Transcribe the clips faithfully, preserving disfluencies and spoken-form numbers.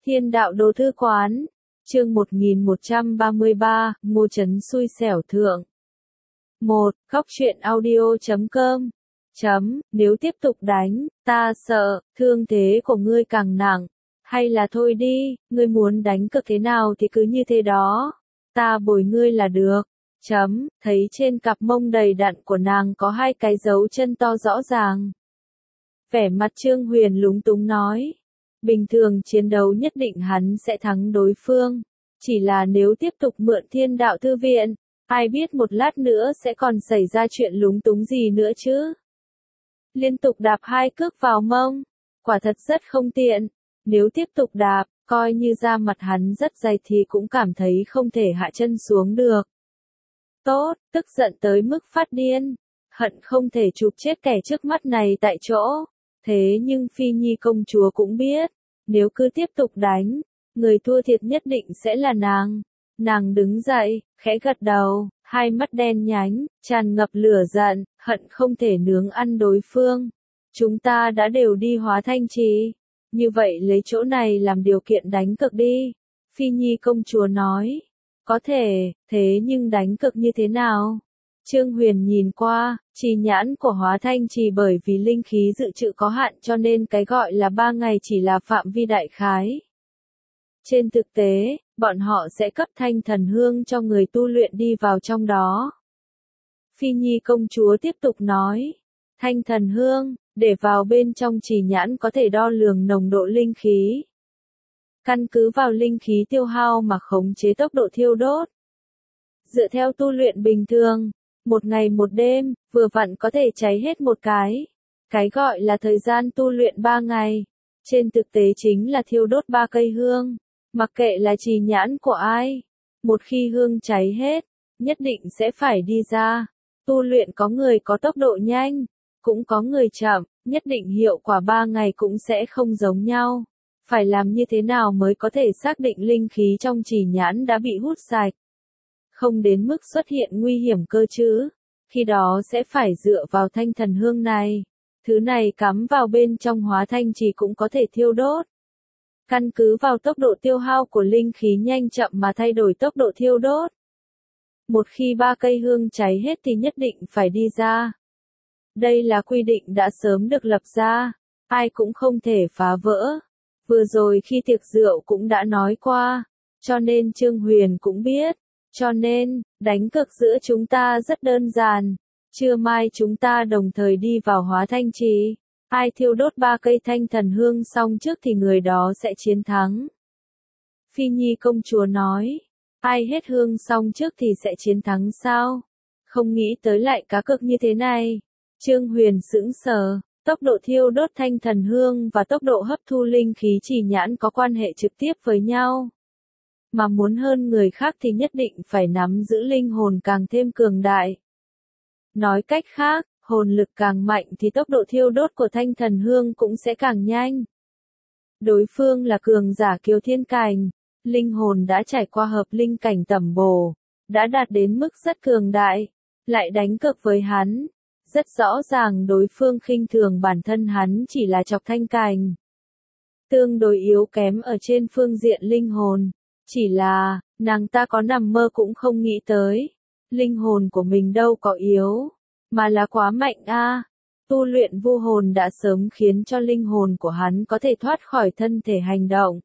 Thiên đạo đồ thư quán, chương một nghìn một trăm ba mươi ba, Ngô Trấn xui xẻo thượng. một. Góc truyện audio chấm com. Chấm, nếu tiếp tục đánh, ta sợ, thương thế của ngươi càng nặng. Hay là thôi đi, ngươi muốn đánh cực thế nào thì cứ như thế đó. Ta bồi ngươi là được. Chấm, thấy trên cặp mông đầy đặn của nàng có hai cái dấu chân to rõ ràng. Vẻ mặt Trương Huyền lúng túng nói. Bình thường chiến đấu nhất định hắn sẽ thắng đối phương. Chỉ là nếu tiếp tục mượn thiên đạo thư viện, ai biết một lát nữa sẽ còn xảy ra chuyện lúng túng gì nữa chứ. Liên tục đạp hai cước vào mông, quả thật rất không tiện. Nếu tiếp tục đạp, coi như da mặt hắn rất dày thì cũng cảm thấy không thể hạ chân xuống được. Tốt, tức giận tới mức phát điên, hận không thể chụp chết kẻ trước mắt này tại chỗ. Thế nhưng Phi Nhi công chúa cũng biết, nếu cứ tiếp tục đánh, người thua thiệt nhất định sẽ là nàng. Nàng đứng dậy, khẽ gật đầu, hai mắt đen nhánh, tràn ngập lửa giận, hận không thể nướng ăn đối phương. Chúng ta đã đều đi Hóa Thanh Trì, như vậy lấy chỗ này làm điều kiện đánh cược đi. Phi Nhi công chúa nói, có thể, thế nhưng đánh cược như thế nào? Trương Huyền nhìn qua, trì nhãn của Hóa Thanh Trì bởi vì linh khí dự trữ có hạn cho nên cái gọi là ba ngày chỉ là phạm vi đại khái. Trên thực tế, bọn họ sẽ cấp thanh thần hương cho người tu luyện đi vào trong đó. Phi Nhi công chúa tiếp tục nói, thanh thần hương, để vào bên trong trì nhãn có thể đo lường nồng độ linh khí. Căn cứ vào linh khí tiêu hao mà khống chế tốc độ thiêu đốt. Dựa theo tu luyện bình thường, một ngày một đêm, vừa vặn có thể cháy hết một cái. Cái gọi là thời gian tu luyện ba ngày, trên thực tế chính là thiêu đốt ba cây hương. Mặc kệ là trì nhãn của ai, một khi hương cháy hết, nhất định sẽ phải đi ra. Tu luyện có người có tốc độ nhanh, cũng có người chậm, nhất định hiệu quả ba ngày cũng sẽ không giống nhau. Phải làm như thế nào mới có thể xác định linh khí trong trì nhãn đã bị hút sạch? Không đến mức xuất hiện nguy hiểm cơ chứ. Khi đó sẽ phải dựa vào thanh thần hương này. Thứ này cắm vào bên trong Hóa Thanh Trì cũng có thể thiêu đốt. Căn cứ vào tốc độ tiêu hao của linh khí nhanh chậm mà thay đổi tốc độ thiêu đốt. Một khi ba cây hương cháy hết thì nhất định phải đi ra. Đây là quy định đã sớm được lập ra, ai cũng không thể phá vỡ. Vừa rồi khi tiệc rượu cũng đã nói qua, cho nên Trương Huyền cũng biết. Cho nên, đánh cược giữa chúng ta rất đơn giản. Trưa mai chúng ta đồng thời đi vào Hóa Thanh Trì. Ai thiêu đốt ba cây thanh thần hương xong trước thì người đó sẽ chiến thắng. Phi Nhi công chúa nói, ai hết hương xong trước thì sẽ chiến thắng sao? Không nghĩ tới lại cá cược như thế này. Trương Huyền sững sờ, tốc độ thiêu đốt thanh thần hương và tốc độ hấp thu linh khí trì nhãn có quan hệ trực tiếp với nhau. Mà muốn hơn người khác thì nhất định phải nắm giữ linh hồn càng thêm cường đại. Nói cách khác, hồn lực càng mạnh thì tốc độ thiêu đốt của thanh thần hương cũng sẽ càng nhanh. Đối phương là cường giả kiều thiên cảnh, linh hồn đã trải qua hợp linh cảnh tẩm bổ, đã đạt đến mức rất cường đại, lại đánh cược với hắn. Rất rõ ràng đối phương khinh thường bản thân hắn chỉ là chọc thanh cảnh. Tương đối yếu kém ở trên phương diện linh hồn. Chỉ là, nàng ta có nằm mơ cũng không nghĩ tới. Linh hồn của mình đâu có yếu, mà là quá mạnh a. À. Tu luyện vu hồn đã sớm khiến cho linh hồn của hắn có thể thoát khỏi thân thể hành động.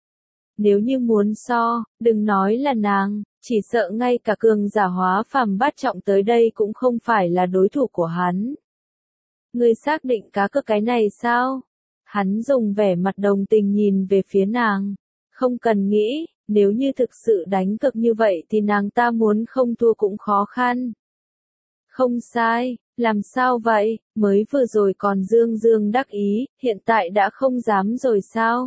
Nếu như muốn so, đừng nói là nàng, chỉ sợ ngay cả cường giả hóa phàm bát trọng tới đây cũng không phải là đối thủ của hắn. Ngươi xác định cá cược cái này sao? Hắn dùng vẻ mặt đồng tình nhìn về phía nàng. Không cần nghĩ, nếu như thực sự đánh cược như vậy thì nàng ta muốn không thua cũng khó khăn. Không sai, làm sao vậy, mới vừa rồi còn dương dương đắc ý, hiện tại đã không dám rồi sao?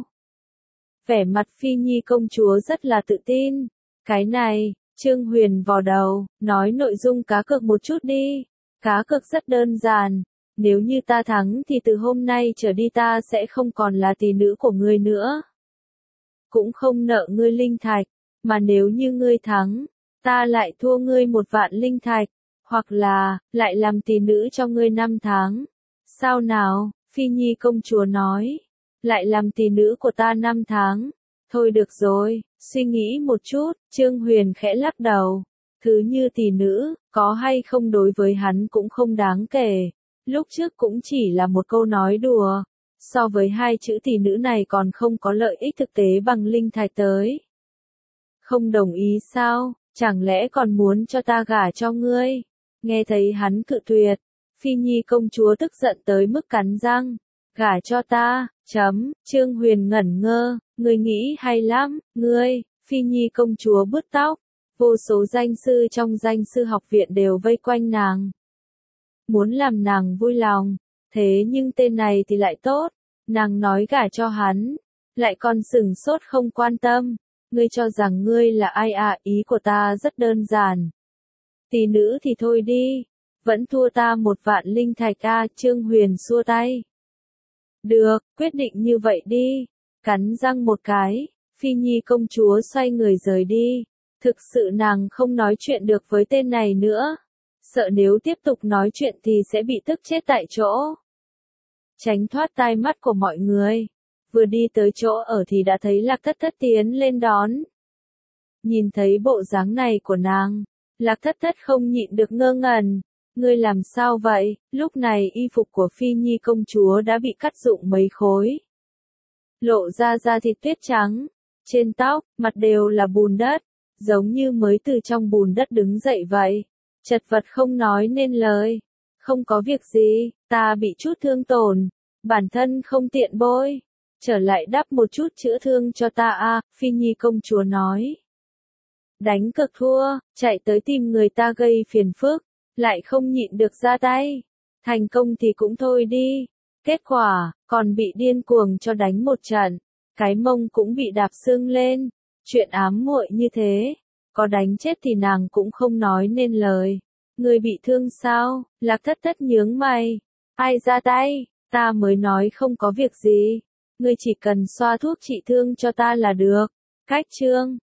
Vẻ mặt Phi Nhi công chúa rất là tự tin. Cái này, Trương Huyền vò đầu, nói nội dung cá cược một chút đi. Cá cược rất đơn giản. Nếu như ta thắng thì từ hôm nay trở đi ta sẽ không còn là tỷ nữ của ngươi nữa. Cũng không nợ ngươi linh thạch, mà nếu như ngươi thắng, ta lại thua ngươi một vạn linh thạch, hoặc là, lại làm tỷ nữ cho ngươi năm tháng. Sao nào, Phi Nhi công chúa nói, lại làm tỷ nữ của ta năm tháng, Thôi được rồi, suy nghĩ một chút, Trương Huyền khẽ lắc đầu. Thứ như tỷ nữ, có hay không đối với hắn cũng không đáng kể. Lúc trước cũng chỉ là một câu nói đùa. So với hai chữ tỷ nữ này còn không có lợi ích thực tế bằng linh thạch tới. Không đồng ý sao, chẳng lẽ còn muốn cho ta gả cho ngươi? Nghe thấy hắn cự tuyệt, Phi Nhi công chúa tức giận tới mức cắn răng. Gả cho ta, chấm, Trương Huyền ngẩn ngơ, ngươi nghĩ hay lắm, ngươi, Phi Nhi công chúa bứt tóc. Vô số danh sư trong danh sư học viện đều vây quanh nàng. Muốn làm nàng vui lòng, thế nhưng tên này thì lại tốt, nàng nói gả cho hắn, lại còn sừng sốt không quan tâm. Ngươi cho rằng ngươi là ai à, ý của ta rất đơn giản. Tỷ nữ thì thôi đi, vẫn thua ta một vạn linh thạch a, Trương Huyền xua tay. Được, quyết định như vậy đi, cắn răng một cái, Phi Nhi công chúa xoay người rời đi. Thực sự nàng không nói chuyện được với tên này nữa. Sợ nếu tiếp tục nói chuyện thì sẽ bị tức chết tại chỗ. Tránh thoát tai mắt của mọi người. Vừa đi tới chỗ ở thì đã thấy Lạc Thất Thất tiến lên đón. Nhìn thấy bộ dáng này của nàng, Lạc Thất Thất không nhịn được ngơ ngẩn. Ngươi làm sao vậy? Lúc này y phục của Phi Nhi công chúa đã bị cắt rụng mấy khối. Lộ ra da thịt tuyết trắng. Trên tóc, mặt đều là bùn đất. Giống như mới từ trong bùn đất đứng dậy vậy. Chật vật không nói nên lời. Không có việc gì, ta bị chút thương tổn. Bản thân không tiện bôi. Trở lại đắp một chút chữa thương cho ta a, Phi Nhi công chúa nói. Đánh cực thua, chạy tới tìm người ta gây phiền phức, lại không nhịn được ra tay. Thành công thì cũng thôi đi. Kết quả, còn bị điên cuồng cho đánh một trận. Cái mông cũng bị đạp xương lên. Chuyện ám muội như thế, có đánh chết thì nàng cũng không nói nên lời. Người bị thương sao? Lạc Thất Thất nhướng mày. Ai ra tay? Ta mới nói không có việc gì. Ngươi chỉ cần xoa thuốc trị thương cho ta là được. Cách chương